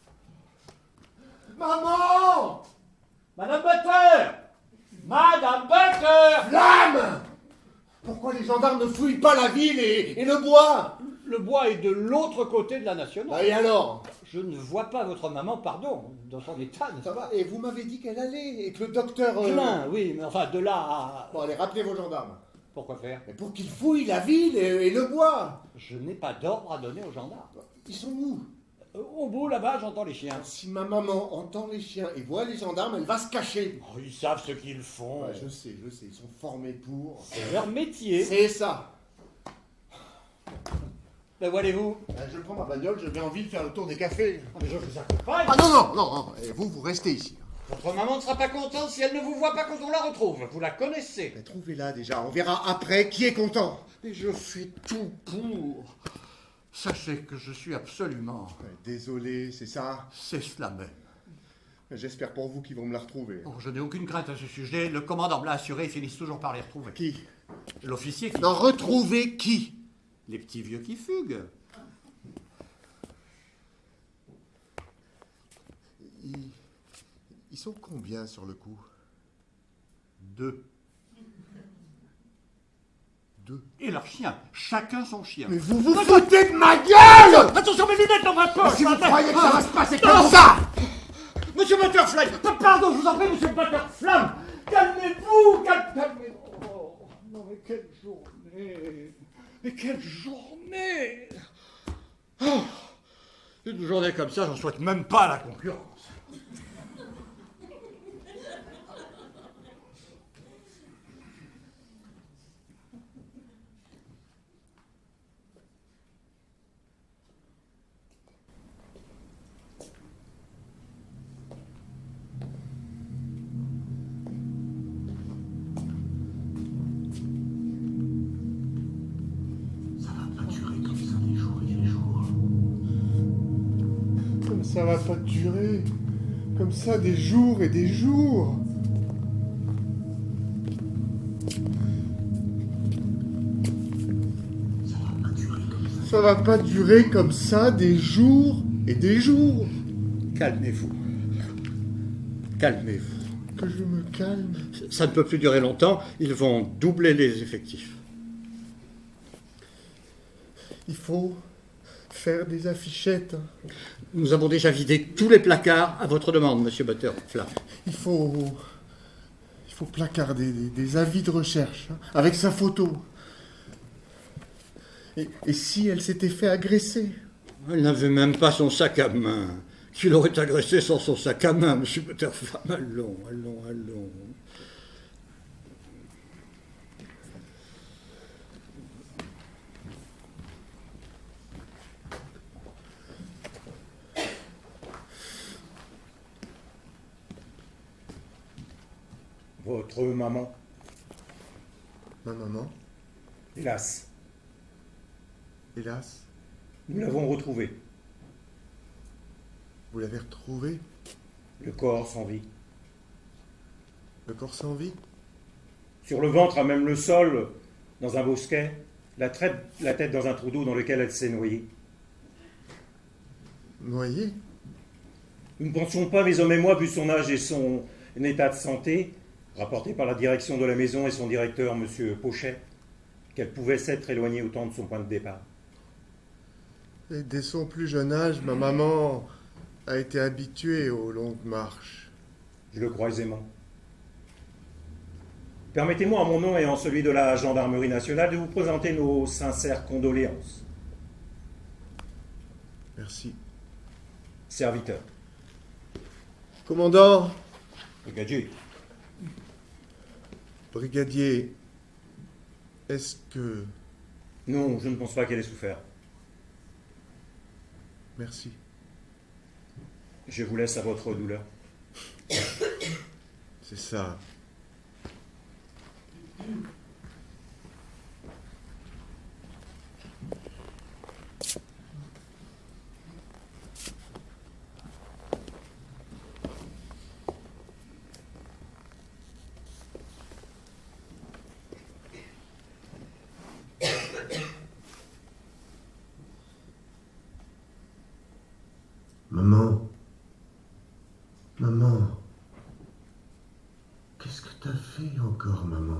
Maman! Madame Butter! Madame Butter! Flamme! Pourquoi les gendarmes ne fouillent pas la ville et le bois? Le bois est de l'autre côté de la nationale. Et alors? Je ne vois pas votre maman, pardon, dans son état, n'est-ce Ça pas? va, et vous m'avez dit qu'elle allait, et que le docteur... Plein, oui, mais enfin, de là à... Bon, allez, rappelez vos gendarmes. Pourquoi faire? Mais pour qu'ils fouillent la ville et le bois. Je n'ai pas d'ordre à donner aux gendarmes. Ils sont où? Au bout, là-bas, j'entends les chiens. Si ma maman entend les chiens et voit les gendarmes, elle va se cacher. Oh, ils savent ce qu'ils font. Ouais, je sais, ils sont formés pour... C'est leur métier. C'est ça. Ben, voyez-vous. Je prends ma bagnole, je vais en ville faire le tour des cafés. Mais je vous accompagne. Ah non, et vous restez ici. Votre maman ne sera pas contente si elle ne vous voit pas quand on la retrouve. Vous la connaissez. Mais trouvez-la déjà, on verra après qui est content. Mais je fais tout pour. Sachez que je suis absolument... Désolé, c'est ça. C'est cela même. J'espère pour vous qu'ils vont me la retrouver. Oh, je n'ai aucune crainte à ce sujet. Le commandant me l'a assuré, ils finissent toujours par les retrouver. Qui? L'officier qui... Non, retrouver qui? Les petits vieux qui fuguent. Ils sont combien sur le coup? 2. Deux. Et leurs chiens. Chacun son chien. Mais vous vous foutez de ma gueule! Attention, mes lunettes dans ma poche! Si vous croyez que ça va se passer comme ça! Monsieur Butterfly! Pardon, je vous en prie, monsieur Butterfly! Calmez-vous! Calmez-vous! Oh, non, mais quelle journée! Mais quelle journée! Oh, une journée comme ça, j'en souhaite même pas à la concurrence. Ça va pas durer comme ça des jours et des jours. Ça va pas durer comme ça des jours et des jours. Calmez-vous. Calmez-vous. Que je me calme. Ça ne peut plus durer longtemps. Ils vont doubler les effectifs. Il faut faire des affichettes. Nous avons déjà vidé tous les placards à votre demande, monsieur Butterfly. Il faut Il faut placarder des avis de recherche, hein, avec sa photo. Et si elle s'était fait agresser? Elle n'avait même pas son sac à main. Qui l'aurait agressé sans son sac à main, monsieur Butterfly? Allons. Votre maman, Ma maman, hélas, hélas, nous l'avons retrouvée. vous l'avez retrouvé? Le corps sans vie. Le corps sans vie? Sur le ventre, à même le sol, dans un bosquet, la tête dans un trou d'eau dans lequel elle s'est noyée. Noyé? Nous ne pensions pas, mes hommes et moi, vu son âge et son état de santé, rapporté par la direction de la maison et son directeur, M. Pochet, qu'elle pouvait s'être éloignée autant de son point de départ. Et dès son plus jeune âge, ma maman a été habituée aux longues marches. Je le crois aisément. Permettez-moi, en mon nom et en celui de la Gendarmerie nationale, de vous présenter nos sincères condoléances. Merci. Serviteur. Commandant, Brigadier. brigadier, est-ce que... Non, je ne pense pas qu'elle ait souffert. Merci. Je vous laisse à votre douleur. C'est ça. Maman, maman, qu'est-ce que t'as fait encore, maman?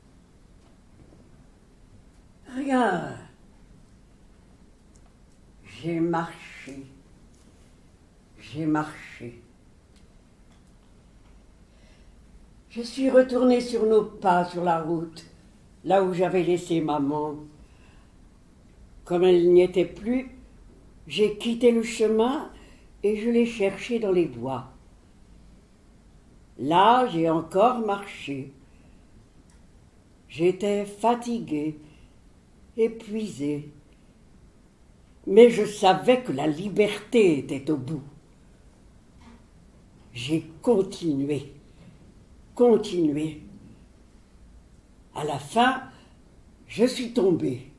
Rien. J'ai marché. J'ai marché. Je suis retournée sur nos pas sur la route, là où j'avais laissé maman. Comme elle n'y était plus, j'ai quitté le chemin et je l'ai cherchée dans les bois. Là, j'ai encore marché. J'étais fatiguée, épuisée, mais je savais que la liberté était au bout. J'ai continué. À la fin, je suis tombée.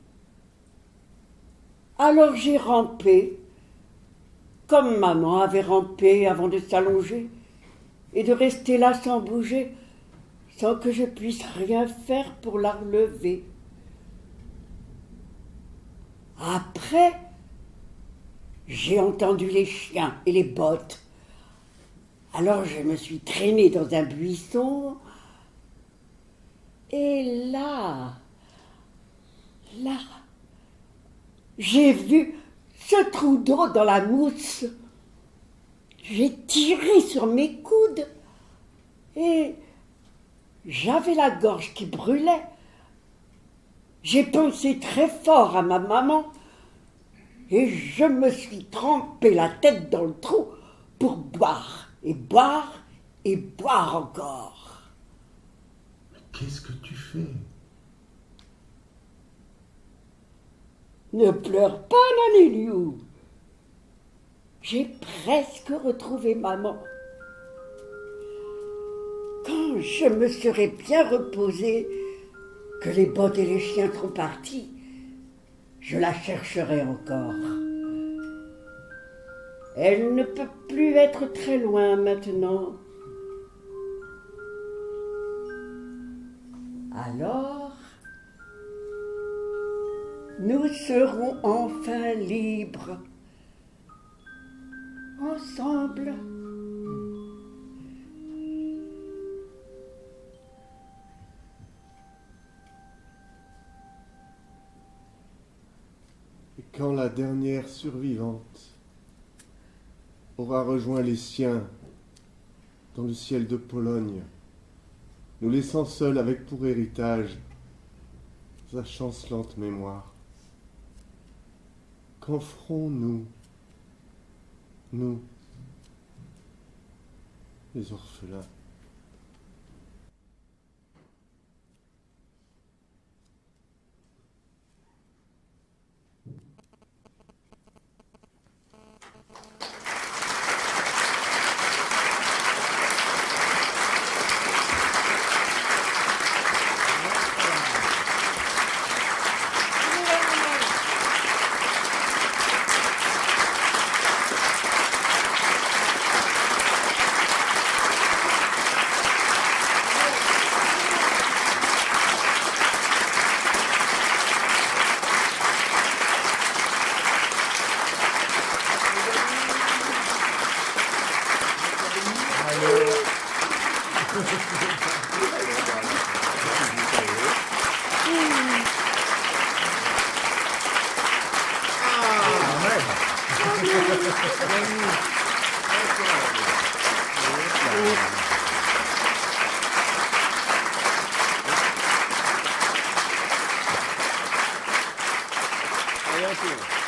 Alors j'ai rampé, comme maman avait rampé avant de s'allonger, et de rester là sans bouger, sans que je puisse rien faire pour la relever. Après, j'ai entendu les chiens et les bottes. Alors je me suis traînée dans un buisson, et là, j'ai vu ce trou d'eau dans la mousse. J'ai tiré sur mes coudes et j'avais la gorge qui brûlait. J'ai pensé très fort à ma maman et je me suis trempé la tête dans le trou pour boire et boire et boire encore. Mais qu'est-ce que tu fais? Ne pleure pas, Naniliou. J'ai presque retrouvé maman. Quand je me serai bien reposée, que les bottes et les chiens seront partis, je la chercherai encore. Elle ne peut plus être très loin maintenant. Alors, nous serons enfin libres, ensemble. Et quand la dernière survivante aura rejoint les siens dans le ciel de Pologne, nous laissant seuls avec pour héritage sa chancelante mémoire. Qu'en ferons-nous, nous, les orphelins? Allez, on tourne.